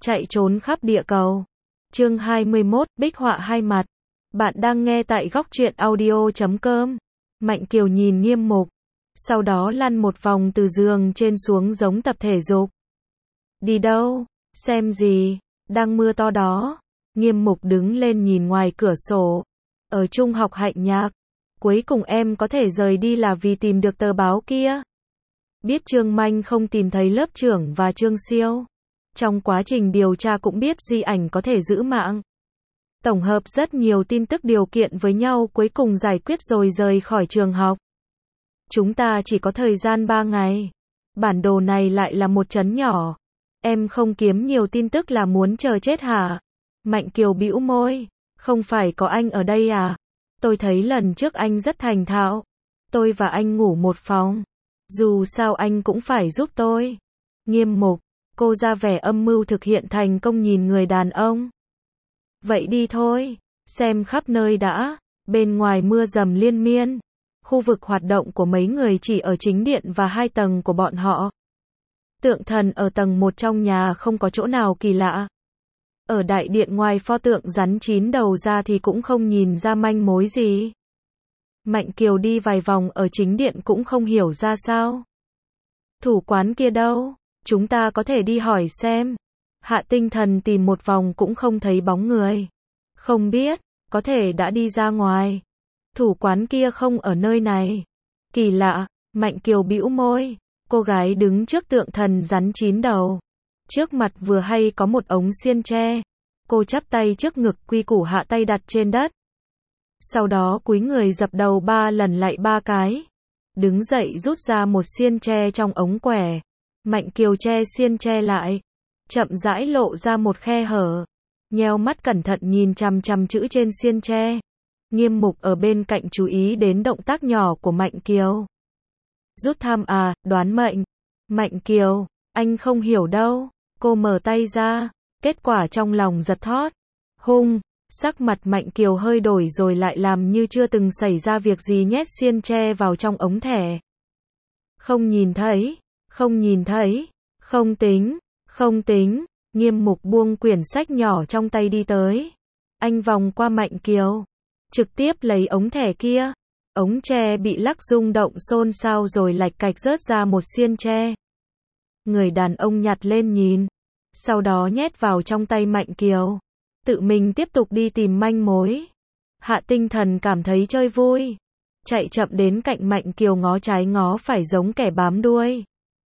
Chạy trốn khắp địa cầu. Chương 21, Bích họa hai mặt. Bạn đang nghe tại góc truyện audio.com. Mạnh Kiều nhìn Nghiêm Mục, sau đó lăn một vòng từ giường trên xuống giống tập thể dục. Đi đâu? Xem gì? Đang mưa to đó. Nghiêm Mục đứng lên nhìn ngoài cửa sổ. Ở trung học Hạnh Nhạc, cuối cùng em có thể rời đi là vì tìm được tờ báo kia. Biết Trương Manh không tìm thấy lớp trưởng và Trương Siêu. Trong quá trình điều tra cũng biết di ảnh có thể giữ mạng. Tổng hợp rất nhiều tin tức điều kiện với nhau cuối cùng giải quyết rồi rời khỏi trường học. Chúng ta chỉ có thời gian 3 ngày. Bản đồ này lại là một trấn nhỏ. Em không kiếm nhiều tin tức là muốn chờ chết hả? Mạnh Kiều bĩu môi. Không phải có anh ở đây à? Tôi thấy lần trước anh rất thành thạo. Tôi và anh ngủ một phòng. Dù sao anh cũng phải giúp tôi. Nghiêm Mục. Cô ra vẻ âm mưu thực hiện thành công nhìn người đàn ông. Vậy đi thôi. Xem khắp nơi đã. Bên ngoài mưa dầm liên miên. Khu vực hoạt động của mấy người chỉ ở chính điện và 2 tầng của bọn họ. Tượng thần ở tầng 1 trong nhà không có chỗ nào kỳ lạ. Ở đại điện ngoài pho tượng rắn 9 đầu ra thì cũng không nhìn ra manh mối gì. Mạnh Kiều đi vài vòng ở chính điện cũng không hiểu ra sao. Thủ quán kia đâu? Chúng ta có thể đi hỏi xem. Hạ Tinh Thần tìm một vòng cũng không thấy bóng người. Không biết, có thể đã đi ra ngoài. Thủ quán kia không ở nơi này. Kỳ lạ, Mạnh Kiều bĩu môi. Cô gái đứng trước tượng thần rắn 9 đầu. Trước mặt vừa hay có một ống xiên tre. Cô chắp tay trước ngực quy củ hạ tay đặt trên đất. Sau đó cúi người dập đầu 3 lần lại 3 cái. Đứng dậy rút ra một xiên tre trong ống quẻ. Mạnh Kiều che xiên tre lại. Chậm rãi lộ ra một khe hở. Nheo mắt cẩn thận nhìn chằm chằm chữ trên xiên tre. Nghiêm Mục ở bên cạnh chú ý đến động tác nhỏ của Mạnh Kiều. Rút thăm à, đoán mệnh. Mạnh Kiều, anh không hiểu đâu. Cô mở tay ra. Kết quả trong lòng giật thót. Hung, sắc mặt Mạnh Kiều hơi đổi rồi lại làm như chưa từng xảy ra việc gì nhét xiên tre vào trong ống thẻ. Không nhìn thấy, không nhìn thấy, không tính, không tính. Nghiêm Mục buông quyển sách nhỏ trong tay đi tới. Anh vòng qua Mạnh Kiều. Trực tiếp lấy ống thẻ kia. Ống tre bị lắc rung động xôn xao rồi lạch cạch rớt ra một xiên tre. Người đàn ông nhặt lên nhìn. Sau đó nhét vào trong tay Mạnh Kiều. Tự mình tiếp tục đi tìm manh mối. Hạ Tinh Thần cảm thấy chơi vui. Chạy chậm đến cạnh Mạnh Kiều ngó trái ngó phải giống kẻ bám đuôi.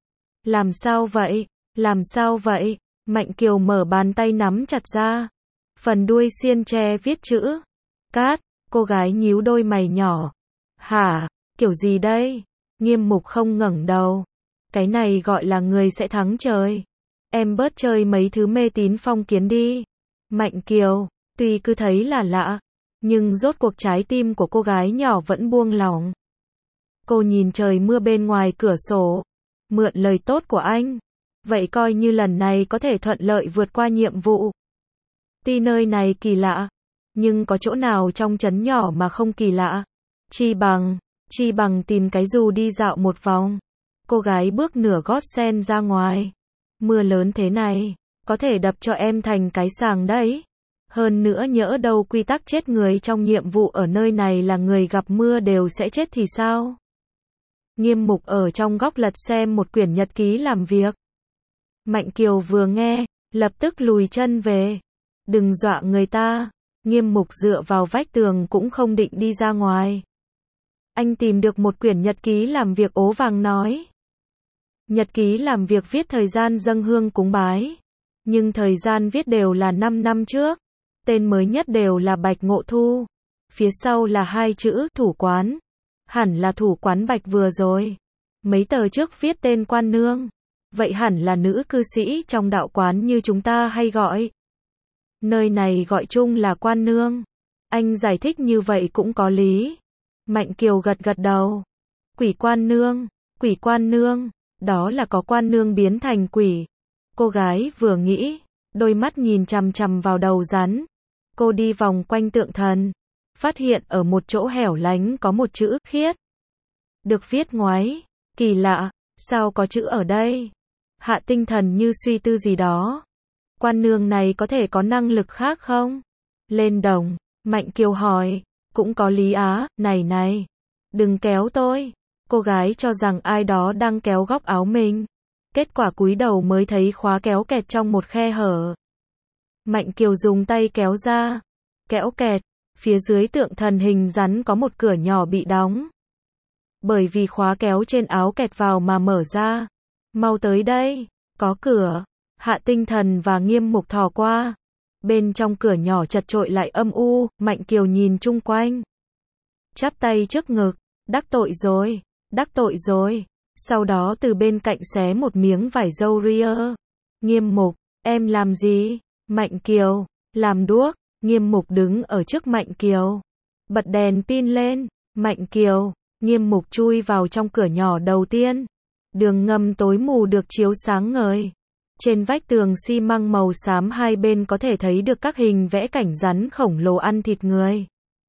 Làm sao vậy? Làm sao vậy? Mạnh Kiều mở bàn tay nắm chặt ra. Phần đuôi xiên tre viết chữ. Cát. Cô gái nhíu đôi mày nhỏ. Hả? Kiểu gì đây? Nghiêm Mục không ngẩng đầu. Cái này gọi là người sẽ thắng trời. Em bớt chơi mấy thứ mê tín phong kiến đi. Mạnh Kiều, tuy cứ thấy là lạ, nhưng rốt cuộc trái tim của cô gái nhỏ vẫn buông lỏng. Cô nhìn trời mưa bên ngoài cửa sổ. Mượn lời tốt của anh. Vậy coi như lần này có thể thuận lợi vượt qua nhiệm vụ. Tuy nơi này kỳ lạ, nhưng có chỗ nào trong trấn nhỏ mà không kỳ lạ. Chi bằng tìm cái dù đi dạo một vòng. Cô gái bước nửa gót sen ra ngoài. Mưa lớn thế này, có thể đập cho em thành cái sàng đấy. Hơn nữa nhỡ đâu quy tắc chết người trong nhiệm vụ ở nơi này là người gặp mưa đều sẽ chết thì sao? Nghiêm Mục ở trong góc lật xem một quyển nhật ký làm việc. Mạnh Kiều vừa nghe, lập tức lùi chân về. Đừng dọa người ta. Nghiêm Mục dựa vào vách tường cũng không định đi ra ngoài. Anh tìm được một quyển nhật ký làm việc ố vàng nói. Nhật ký làm việc viết thời gian dâng hương cúng bái. Nhưng thời gian viết đều là 5 năm trước. Tên mới nhất đều là Bạch Ngộ Thu. Phía sau là 2 chữ thủ quán. Hẳn là thủ quán Bạch vừa rồi. Mấy tờ trước viết tên quan nương. Vậy hẳn là nữ cư sĩ trong đạo quán như chúng ta hay gọi. Nơi này gọi chung là quan nương. Anh giải thích như vậy cũng có lý. Mạnh Kiều gật gật đầu. Quỷ quan nương, đó là có quan nương biến thành quỷ. Cô gái vừa nghĩ, đôi mắt nhìn chằm chằm vào đầu rắn. Cô đi vòng quanh tượng thần, phát hiện ở một chỗ hẻo lánh có một chữ khiết. Được viết ngoáy, kỳ lạ, sao có chữ ở đây? Hạ Tinh Thần như suy tư gì đó. Quan nương này có thể có năng lực khác không? Lên đồng, Mạnh Kiều hỏi, cũng có lý á, này, đừng kéo tôi. Cô gái cho rằng ai đó đang kéo góc áo mình. Kết quả cúi đầu mới thấy khóa kéo kẹt trong một khe hở. Mạnh Kiều dùng tay kéo ra. Kéo kẹt, phía dưới tượng thần hình rắn có một cửa nhỏ bị đóng. Bởi vì khóa kéo trên áo kẹt vào mà mở ra. Mau tới đây, có cửa. Hạ Tinh Thần và Nghiêm Mục thò qua. Bên trong cửa nhỏ chật chội lại âm u, Mạnh Kiều nhìn chung quanh. Chắp tay trước ngực, đắc tội rồi. Sau đó từ bên cạnh xé một miếng vải râu ria. Nghiêm Mục, em làm gì? Mạnh Kiều, làm đuốc. Nghiêm Mục đứng ở trước Mạnh Kiều. Bật đèn pin lên. Mạnh Kiều, Nghiêm Mục chui vào trong cửa nhỏ đầu tiên. Đường ngầm tối mù được chiếu sáng ngời. Trên vách tường xi măng màu xám hai bên có thể thấy được các hình vẽ cảnh rắn khổng lồ ăn thịt người.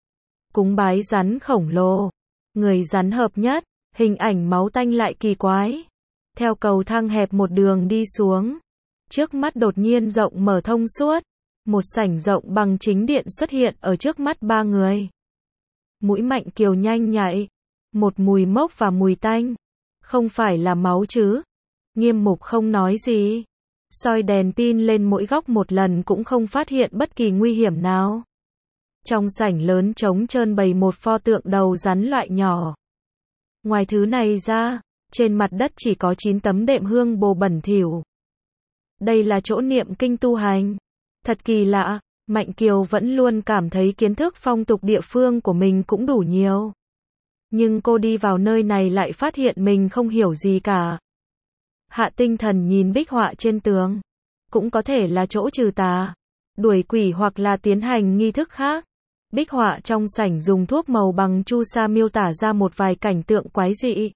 Cúng bái rắn khổng lồ. Người rắn hợp nhất. Hình ảnh máu tanh lại kỳ quái. Theo cầu thang hẹp một đường đi xuống. Trước mắt đột nhiên rộng mở thông suốt. Một sảnh rộng bằng chính điện xuất hiện ở trước mắt ba người. Mũi Mạnh Kiều nhanh nhạy. Một mùi mốc và mùi tanh. Không phải là máu chứ? Nghiêm Mục không nói gì. Soi đèn pin lên mỗi góc một lần cũng không phát hiện bất kỳ nguy hiểm nào. Trong sảnh lớn trống trơn bày một pho tượng đầu rắn loại nhỏ. Ngoài thứ này ra, trên mặt đất chỉ có 9 tấm đệm hương bồ bẩn thỉu. Đây là chỗ niệm kinh tu hành. Thật kỳ lạ, Mạnh Kiều vẫn luôn cảm thấy kiến thức phong tục địa phương của mình cũng đủ nhiều. Nhưng cô đi vào nơi này lại phát hiện mình không hiểu gì cả. Hạ Tinh Thần nhìn bích họa trên tường. Cũng có thể là chỗ trừ tà, đuổi quỷ hoặc là tiến hành nghi thức khác. Bích họa trong sảnh dùng thuốc màu bằng chu sa miêu tả ra một vài cảnh tượng quái dị.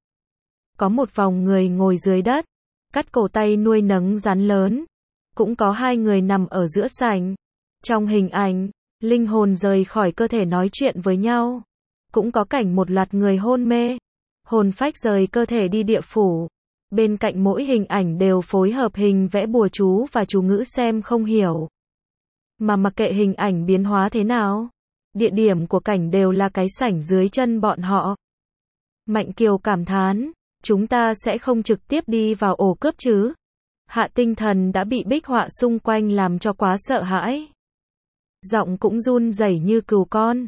Có một vòng người ngồi dưới đất, cắt cổ tay nuôi nấng rắn lớn. Cũng có hai người nằm ở giữa sảnh. Trong hình ảnh, linh hồn rời khỏi cơ thể nói chuyện với nhau. Cũng có cảnh một loạt người hôn mê. Hồn phách rời cơ thể đi địa phủ. Bên cạnh mỗi hình ảnh đều phối hợp hình vẽ bùa chú và chú ngữ xem không hiểu. Mà mặc kệ hình ảnh biến hóa thế nào, địa điểm của cảnh đều là cái sảnh dưới chân bọn họ. Mạnh Kiều cảm thán, chúng ta sẽ không trực tiếp đi vào ổ cướp chứ? Hạ Tinh Thần đã bị bích họa xung quanh làm cho quá sợ hãi. Giọng cũng run rẩy như cừu con.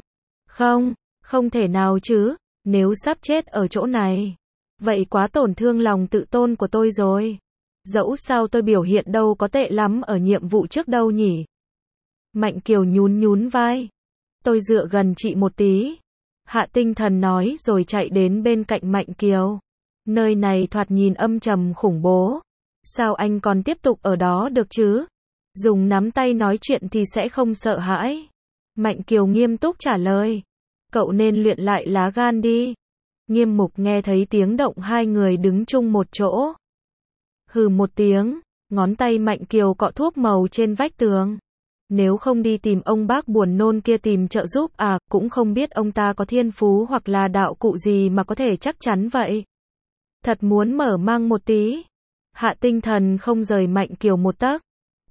Không thể nào chứ, nếu sắp chết ở chỗ này. Vậy quá tổn thương lòng tự tôn của tôi rồi. Dẫu sao tôi biểu hiện đâu có tệ lắm ở nhiệm vụ trước đâu nhỉ. Mạnh Kiều nhún vai. Tôi dựa gần chị một tí. Hạ Tinh Thần nói rồi chạy đến bên cạnh Mạnh Kiều. Nơi này thoạt nhìn âm trầm khủng bố. Sao anh còn tiếp tục ở đó được chứ? Dùng nắm tay nói chuyện thì sẽ không sợ hãi. Mạnh Kiều nghiêm túc trả lời. Cậu nên luyện lại lá gan đi. Nghiêm Mục nghe thấy tiếng động hai người đứng chung một chỗ. Hừ một tiếng, ngón tay Mạnh Kiều cọ thuốc màu trên vách tường. Nếu không đi tìm ông bác buồn nôn kia tìm trợ giúp à, cũng không biết ông ta có thiên phú hoặc là đạo cụ gì mà có thể chắc chắn vậy. Thật muốn mở mang một tí. Hạ Tinh Thần không rời Mạnh Kiều một tấc.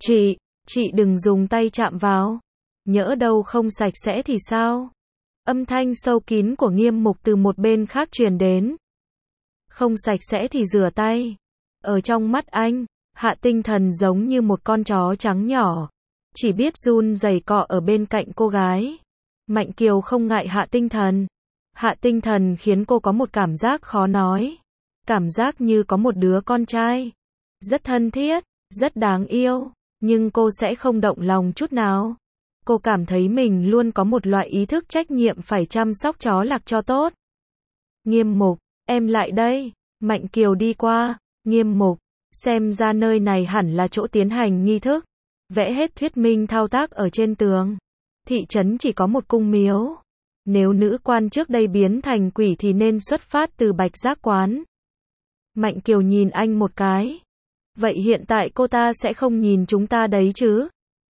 Chị đừng dùng tay chạm vào. Nhỡ đâu không sạch sẽ thì sao? Âm thanh sâu kín của Nghiêm Mục từ một bên khác truyền đến. Không sạch sẽ thì rửa tay. Ở trong mắt anh, Hạ Tinh Thần giống như một con chó trắng nhỏ. Chỉ biết run rẩy cọ ở bên cạnh cô gái. Mạnh Kiều không ngại Hạ Tinh Thần. Hạ Tinh Thần khiến cô có một cảm giác khó nói. Cảm giác như có một đứa con trai. Rất thân thiết, rất đáng yêu. Nhưng cô sẽ không động lòng chút nào. Cô cảm thấy mình luôn có một loại ý thức trách nhiệm phải chăm sóc chó lạc cho tốt. Nghiêm Mục, em lại đây. Mạnh Kiều đi qua. Nghiêm Mục, xem ra nơi này hẳn là chỗ tiến hành nghi thức. Vẽ hết thuyết minh thao tác ở trên tường. Thị trấn chỉ có một cung miếu. Nếu nữ quan trước đây biến thành quỷ thì nên xuất phát từ Bạch Giác Quán. Mạnh Kiều nhìn anh một cái. Vậy hiện tại cô ta sẽ không nhìn chúng ta đấy chứ?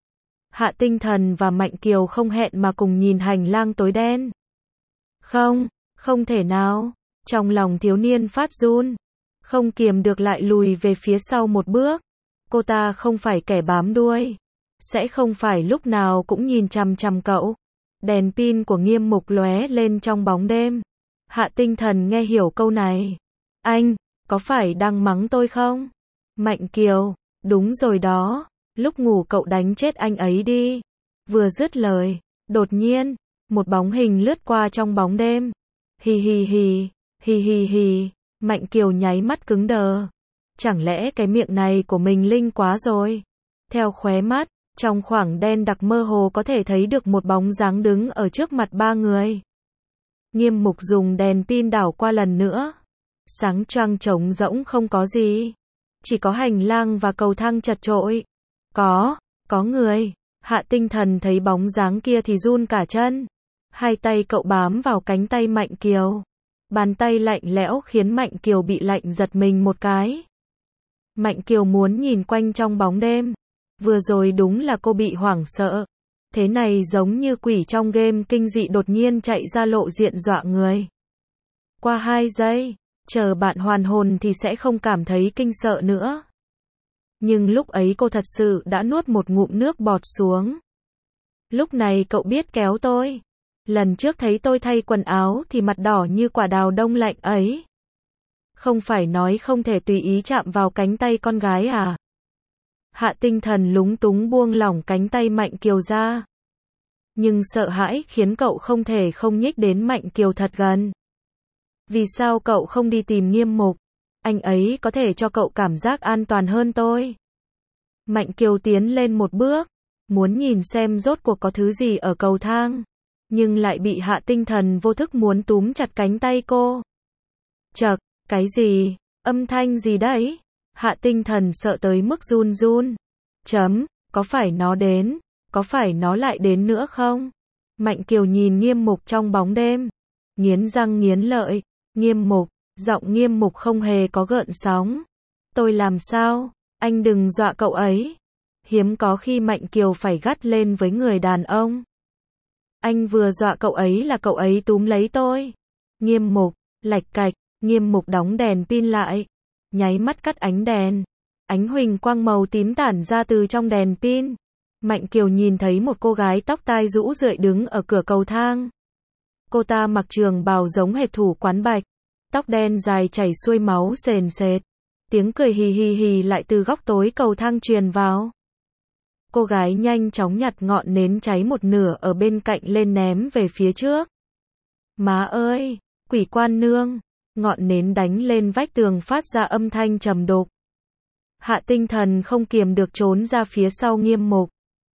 Hạ Tinh Thần và Mạnh Kiều không hẹn mà cùng nhìn hành lang tối đen. Không thể nào. Trong lòng thiếu niên phát run. Không kiềm được lại lùi về phía sau một bước. Cô ta không phải kẻ bám đuôi. sẽ không phải lúc nào cũng nhìn chằm chằm cậu. Đèn pin của Nghiêm Mục lóe lên trong bóng đêm. Hạ Tinh Thần nghe hiểu câu này. Anh, có phải đang mắng tôi không? Mạnh Kiều, đúng rồi đó, lúc ngủ cậu đánh chết anh ấy đi. Vừa dứt lời, đột nhiên, một bóng hình lướt qua trong bóng đêm. Hì hì hì, hì hì hì, Mạnh Kiều nháy mắt cứng đờ. Chẳng lẽ cái miệng này của mình linh quá rồi? Theo khóe mắt, trong khoảng đen đặc mơ hồ có thể thấy được một bóng dáng đứng ở trước mặt ba người. Nghiêm Mục dùng đèn pin đảo qua lần nữa. Sáng choang trống rỗng không có gì. Chỉ có hành lang và cầu thang chật chội. Có người. Hạ Tinh Thần thấy bóng dáng kia thì run cả chân. Hai tay cậu bám vào cánh tay Mạnh Kiều. Bàn tay lạnh lẽo khiến Mạnh Kiều bị lạnh giật mình một cái. Mạnh Kiều muốn nhìn quanh trong bóng đêm. Vừa rồi đúng là cô bị hoảng sợ. Thế này giống như quỷ trong game kinh dị đột nhiên chạy ra lộ diện dọa người. Qua 2 giây, chờ bạn hoàn hồn thì sẽ không cảm thấy kinh sợ nữa. Nhưng lúc ấy cô thật sự đã nuốt một ngụm nước bọt xuống. Lúc này cậu biết kéo tôi. Lần trước thấy tôi thay quần áo thì mặt đỏ như quả đào đông lạnh ấy. Không phải nói không thể tùy ý chạm vào cánh tay con gái à? Hạ Tinh Thần lúng túng buông lỏng cánh tay Mạnh Kiều ra. Nhưng sợ hãi khiến cậu không thể không nhích đến Mạnh Kiều thật gần. Vì sao cậu không đi tìm Nghiêm Mục? Anh ấy có thể cho cậu cảm giác an toàn hơn tôi. Mạnh Kiều tiến lên một bước, muốn nhìn xem rốt cuộc có thứ gì ở cầu thang. Nhưng lại bị Hạ Tinh Thần vô thức muốn túm chặt cánh tay cô. Chậc, cái gì? Âm thanh gì đấy? Hạ Tinh Thần sợ tới mức run run. Có phải nó đến? Có phải nó lại đến nữa không? Mạnh Kiều nhìn Nghiêm Mục trong bóng đêm. Nghiến răng nghiến lợi. Nghiêm Mục, giọng Nghiêm Mục không hề có gợn sóng. Tôi làm sao? Anh đừng dọa cậu ấy. Hiếm có khi Mạnh Kiều phải gắt lên với người đàn ông. Anh vừa dọa cậu ấy là cậu ấy túm lấy tôi. Nghiêm Mục, lạch cạch, Nghiêm Mục đóng đèn pin lại. Nháy mắt cắt ánh đèn. Ánh huỳnh quang màu tím tản ra từ trong đèn pin. Mạnh Kiều nhìn thấy một cô gái tóc tai rũ rượi đứng ở cửa cầu thang. Cô ta mặc trường bào giống hệt thủ quán Bạch. Tóc đen dài chảy xuôi máu sền sệt. Tiếng cười hì hì hì lại từ góc tối cầu thang truyền vào. Cô gái nhanh chóng nhặt ngọn nến cháy một nửa ở bên cạnh lên ném về phía trước. Má ơi, quỷ quan nương. Ngọn nến đánh lên vách tường phát ra âm thanh trầm đục. Hạ Tinh Thần không kiềm được trốn ra phía sau Nghiêm Mục.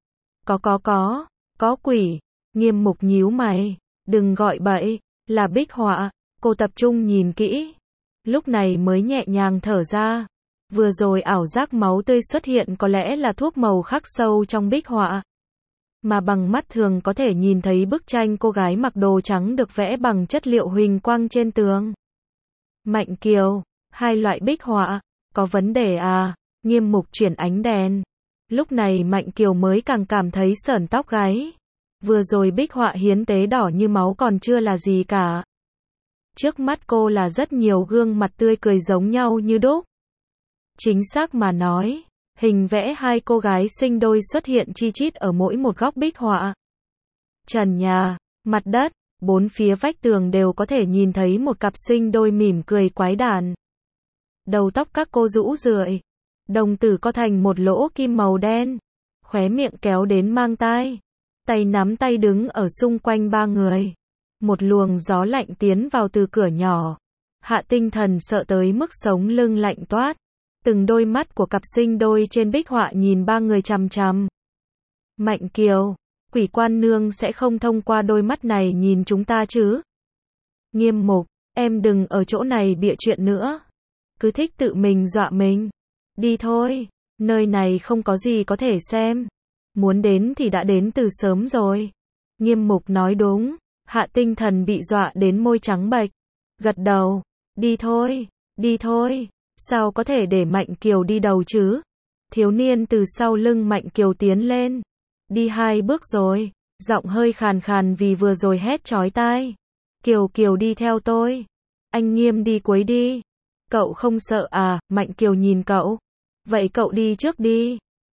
Có quỷ. Nghiêm Mục nhíu mày. Đừng gọi bậy, là bích họa. Cô tập trung nhìn kỹ. Lúc này mới nhẹ nhàng thở ra. Vừa rồi ảo giác máu tươi xuất hiện có lẽ là thuốc màu khắc sâu trong bích họa. Mà bằng mắt thường có thể nhìn thấy bức tranh cô gái mặc đồ trắng được vẽ bằng chất liệu huỳnh quang trên tường. Mạnh Kiều, 2 loại bích họa, có vấn đề à? Nghiêm Mục chuyển ánh đèn. Lúc này Mạnh Kiều mới càng cảm thấy sởn tóc gáy. Vừa rồi bích họa hiến tế đỏ như máu còn chưa là gì cả. Trước mắt cô là rất nhiều gương mặt tươi cười giống nhau như đúc. Chính xác mà nói, hình vẽ 2 cô gái sinh đôi xuất hiện chi chít ở mỗi một góc bích họa. Trần nhà, mặt đất, 4 phía vách tường đều có thể nhìn thấy một cặp sinh đôi mỉm cười quái đản. Đầu tóc các cô rũ rượi, đồng tử co thành một lỗ kim màu đen, khóe miệng kéo đến mang tai, tay nắm tay đứng ở xung quanh 3 người. Một luồng gió lạnh tiến vào từ cửa nhỏ. Hạ Tinh Thần sợ tới mức sống lưng lạnh toát. Từng đôi mắt của cặp sinh đôi trên bích họa nhìn 3 người chằm chằm. Mạnh Kiều, quỷ quan nương sẽ không thông qua đôi mắt này nhìn chúng ta chứ? Nghiêm Mục, em đừng ở chỗ này bịa chuyện nữa. Cứ thích tự mình dọa mình. Đi thôi, nơi này không có gì có thể xem. Muốn đến thì đã đến từ sớm rồi. Nghiêm Mục nói đúng. Hạ Tinh Thần bị dọa đến môi trắng bệch. Gật đầu. Đi thôi. Sao có thể để Mạnh Kiều đi đầu chứ? Thiếu niên từ sau lưng Mạnh Kiều tiến lên. Đi 2 bước rồi. Giọng hơi khàn khàn vì vừa rồi hét chói tai. Kiều đi theo tôi. Anh Nghiêm đi cuối đi. Cậu không sợ à? Mạnh Kiều nhìn cậu. Vậy cậu đi trước đi.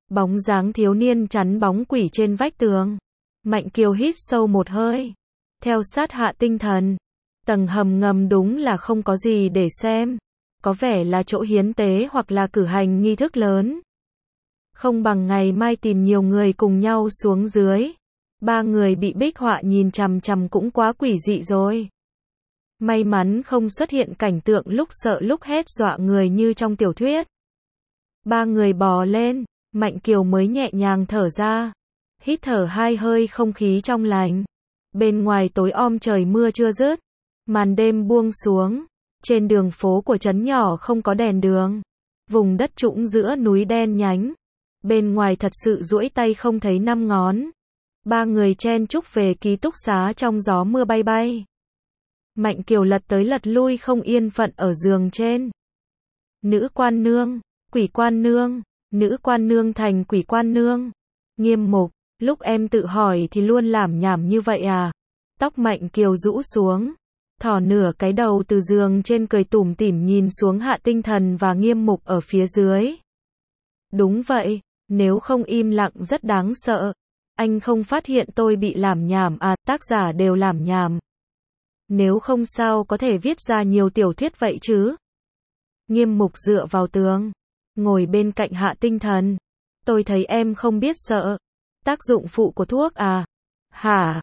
Bóng dáng thiếu niên chắn bóng quỷ trên vách tường. Mạnh Kiều hít sâu một hơi. Theo sát Hạ Tinh Thần. Tầng hầm ngầm đúng là không có gì để xem. Có vẻ là chỗ hiến tế hoặc là cử hành nghi thức lớn. Không bằng ngày mai tìm nhiều người cùng nhau xuống dưới. 3 người bị bích họa nhìn chằm chằm cũng quá quỷ dị rồi. May mắn không xuất hiện cảnh tượng lúc sợ lúc hét dọa người như trong tiểu thuyết. 3 người bò lên, Mạnh Kiều mới nhẹ nhàng thở ra. Hít thở 2 hơi không khí trong lành. Bên ngoài tối om trời mưa chưa dứt. Màn đêm buông xuống. Trên đường phố của trấn nhỏ không có đèn đường. Vùng đất trũng giữa núi đen nhánh. Bên ngoài thật sự duỗi tay không thấy 5 ngón. 3 người chen chúc về ký túc xá trong gió mưa bay bay. Mạnh Kiều lật tới lật lui không yên phận ở giường trên. Nữ quan nương, quỷ quan nương, nữ quan nương thành quỷ quan nương. Nghiêm Mục, lúc em tự hỏi thì luôn lảm nhảm như vậy à? Tóc Mạnh Kiều rũ xuống. Thò nửa cái đầu từ giường trên cười tủm tỉm nhìn xuống Hạ Tinh Thần và Nghiêm Mục ở phía dưới. Đúng vậy, nếu không im lặng rất đáng sợ. Anh không phát hiện tôi bị lảm nhảm à, tác giả đều lảm nhảm. Nếu không sao có thể viết ra nhiều tiểu thuyết vậy chứ. Nghiêm Mục dựa vào tường, ngồi bên cạnh Hạ Tinh Thần. Tôi thấy em không biết sợ. Tác dụng phụ của thuốc à? Hả,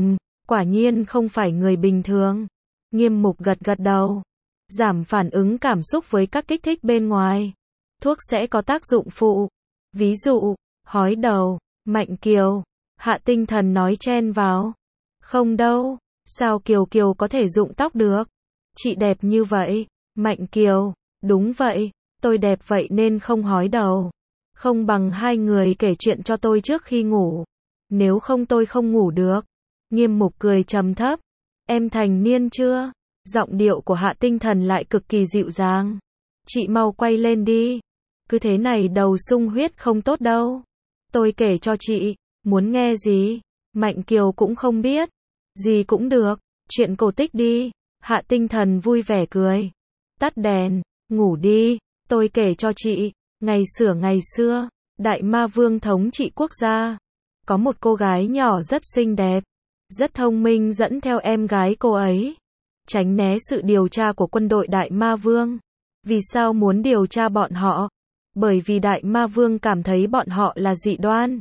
quả nhiên không phải người bình thường. Nghiêm Mục gật gật đầu. Giảm phản ứng cảm xúc với các kích thích bên ngoài. Thuốc sẽ có tác dụng phụ. Ví dụ, hói đầu. Mạnh Kiều. Hạ Tinh Thần nói chen vào. Không đâu. Sao Kiều Kiều có thể rụng tóc được? Chị đẹp như vậy. Mạnh Kiều. Đúng vậy. Tôi đẹp vậy nên không hói đầu. Không bằng 2 người kể chuyện cho tôi trước khi ngủ. Nếu không tôi không ngủ được. Nghiêm Mục cười trầm thấp. Em thành niên chưa? Giọng điệu của Hạ Tinh Thần lại cực kỳ dịu dàng. Chị mau quay lên đi. Cứ thế này đầu sung huyết không tốt đâu. Tôi kể cho chị. Muốn nghe gì? Mạnh Kiều cũng không biết. Gì cũng được. Chuyện cổ tích đi. Hạ Tinh Thần vui vẻ cười. Tắt đèn. Ngủ đi. Tôi kể cho chị. Ngày xưa. Đại ma vương thống trị quốc gia. Có một cô gái nhỏ rất xinh đẹp. Rất thông minh dẫn theo em gái cô ấy. Tránh né sự điều tra của quân đội Đại Ma Vương. Vì sao muốn điều tra bọn họ? Bởi vì Đại Ma Vương cảm thấy bọn họ là dị đoan.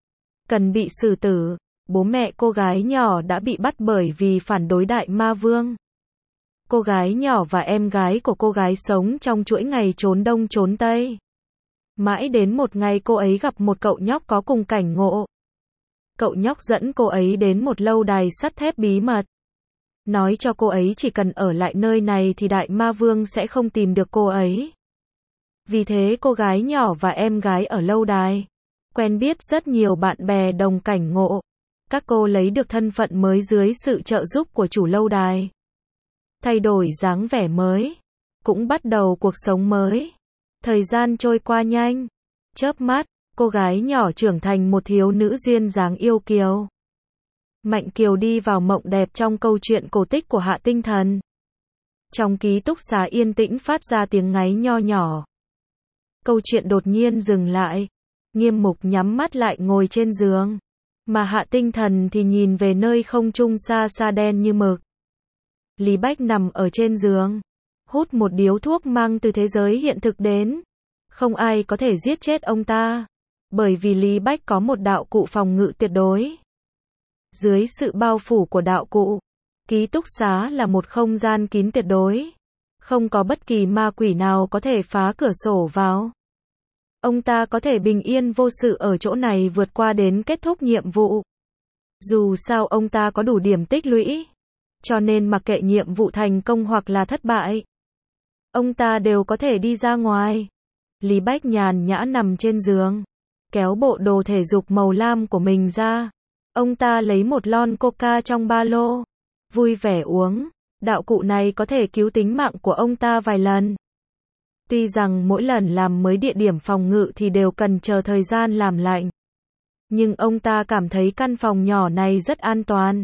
Cần bị xử tử. Bố mẹ cô gái nhỏ đã bị bắt bởi vì phản đối Đại Ma Vương. Cô gái nhỏ và em gái của cô gái sống trong chuỗi ngày trốn đông trốn tây. Mãi đến một ngày cô ấy gặp một cậu nhóc có cùng cảnh ngộ. Cậu nhóc dẫn cô ấy đến một lâu đài sắt thép bí mật. Nói cho cô ấy chỉ cần ở lại nơi này thì Đại Ma Vương sẽ không tìm được cô ấy. Vì thế cô gái nhỏ và em gái ở lâu đài. Quen biết rất nhiều bạn bè đồng cảnh ngộ. Các cô lấy được thân phận mới dưới sự trợ giúp của chủ lâu đài. Thay đổi dáng vẻ mới. Cũng bắt đầu cuộc sống mới. Thời gian trôi qua nhanh. Chớp mắt. Cô gái nhỏ trưởng thành một thiếu nữ duyên dáng yêu kiều. Mạnh Kiều đi vào mộng đẹp trong câu chuyện cổ tích của Hạ Tinh Thần. Trong ký túc xá yên tĩnh phát ra tiếng ngáy nho nhỏ. Câu chuyện đột nhiên dừng lại. Nghiêm Mục nhắm mắt lại ngồi trên giường. Mà Hạ Tinh Thần thì nhìn về nơi không trung xa xa đen như mực. Lý Bách nằm ở trên giường. Hút một điếu thuốc mang từ thế giới hiện thực đến. Không ai có thể giết chết ông ta. Bởi vì Lý Bách có một đạo cụ phòng ngự tuyệt đối. Dưới sự bao phủ của đạo cụ, ký túc xá là một không gian kín tuyệt đối. Không có bất kỳ ma quỷ nào có thể phá cửa sổ vào. Ông ta có thể bình yên vô sự ở chỗ này vượt qua đến kết thúc nhiệm vụ. Dù sao ông ta có đủ điểm tích lũy. Cho nên mặc kệ nhiệm vụ thành công hoặc là thất bại, ông ta đều có thể đi ra ngoài. Lý Bách nhàn nhã nằm trên giường. Kéo bộ đồ thể dục màu lam của mình ra. Ông ta lấy một lon coca trong ba lô. Vui vẻ uống. Đạo cụ này có thể cứu tính mạng của ông ta vài lần. Tuy rằng mỗi lần làm mới địa điểm phòng ngự thì đều cần chờ thời gian làm lạnh. Nhưng ông ta cảm thấy căn phòng nhỏ này rất an toàn.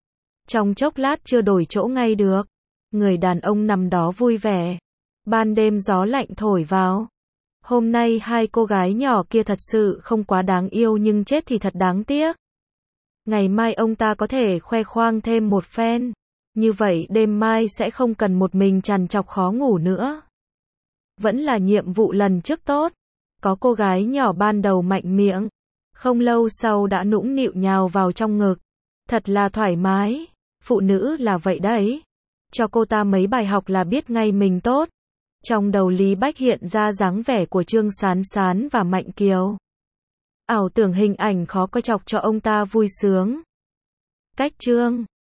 Trong chốc lát chưa đổi chỗ ngay được. Người đàn ông nằm đó vui vẻ. Ban đêm gió lạnh thổi vào. Hôm nay hai cô gái nhỏ kia thật sự không quá đáng yêu nhưng chết thì thật đáng tiếc. Ngày mai ông ta có thể khoe khoang thêm một phen. Như vậy đêm mai sẽ không cần một mình trằn trọc khó ngủ nữa. Vẫn là nhiệm vụ lần trước tốt. Có cô gái nhỏ ban đầu mạnh miệng. Không lâu sau đã nũng nịu nhào vào trong ngực. Thật là thoải mái. Phụ nữ là vậy đấy. Cho cô ta mấy bài học là biết ngay mình tốt. Trong đầu Lý Bách hiện ra dáng vẻ của Trương Sán Sán và Mạnh Kiều. Ảo tưởng hình ảnh khó coi chọc cho ông ta vui sướng. Cách Trương